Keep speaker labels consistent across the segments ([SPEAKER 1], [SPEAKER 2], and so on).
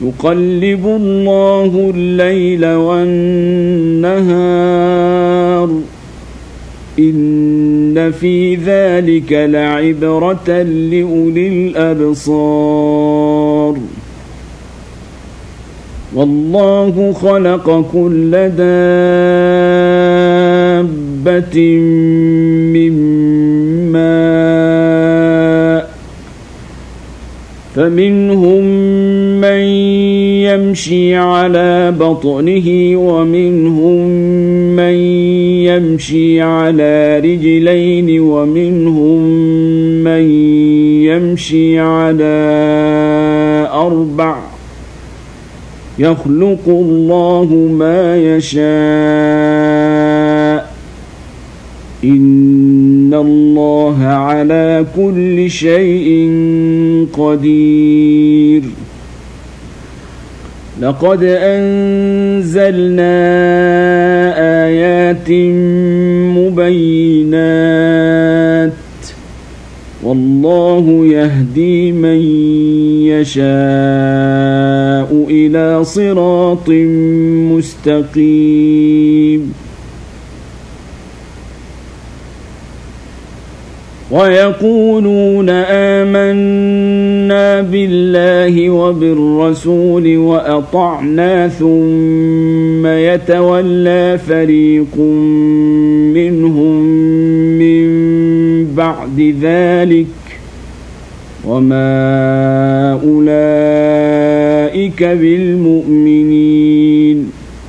[SPEAKER 1] يقلب الله الليل والنهار إن في ذلك لعبرة لأولي الأبصار والله خلق كل دابة من ماء فمنهم من يمشي على بطنه ومنهم من يمشي على رجلين ومنهم من يمشي على أربع يخلق الله ما يشاء إن الله على كل شيء قدير لقد أنزلنا آيات مبينات والله يهدي من يشاء إلى صراط مستقيم ويقولون آمنا بالله وبالرسول وأطعنا ثم يتولى فريق منهم من بعد ذلك وما أولئك بالمؤمنين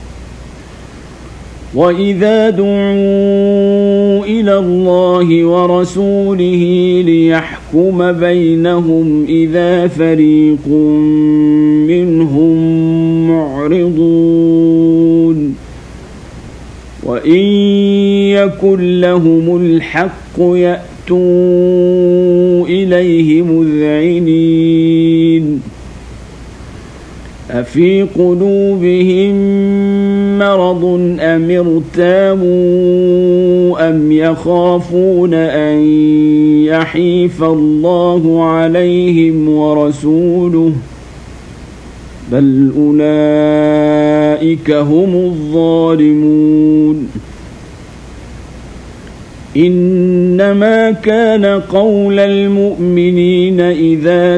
[SPEAKER 1] وإذا دعوا إلى الله ورسوله ليحكم بينهم إذا فريق منهم معرضون وإن يكن لهم الحق يأتوا إليه مذعنين أفي قلوبهم مرض أم ارتابوا أم يخافون أن يحيف الله عليهم ورسوله بل أولئك هم الظالمون إنما كان قول المؤمنين إذا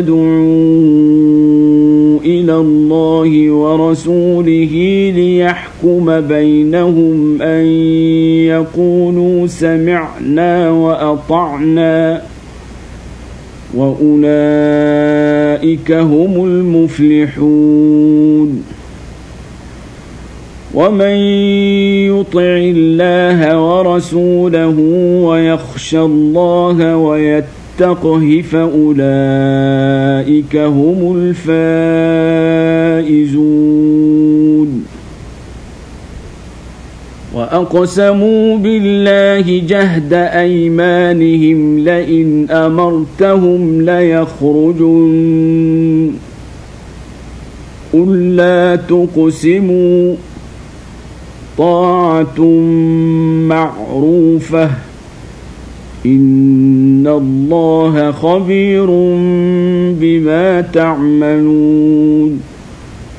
[SPEAKER 1] دعوا إلى الله ورسوله ليحكم بينهم أن يقولوا سمعنا وأطعنا وأولئك هم المفلحون ومن يطع الله ورسوله ويخشى الله ويتقه فأولئك هم الفائزون وأقسموا بالله جهد أيمانهم لئن أمرتهم ليخرجن قل لا تقسموا طاعة معروفة إن الله خبير بما تعملون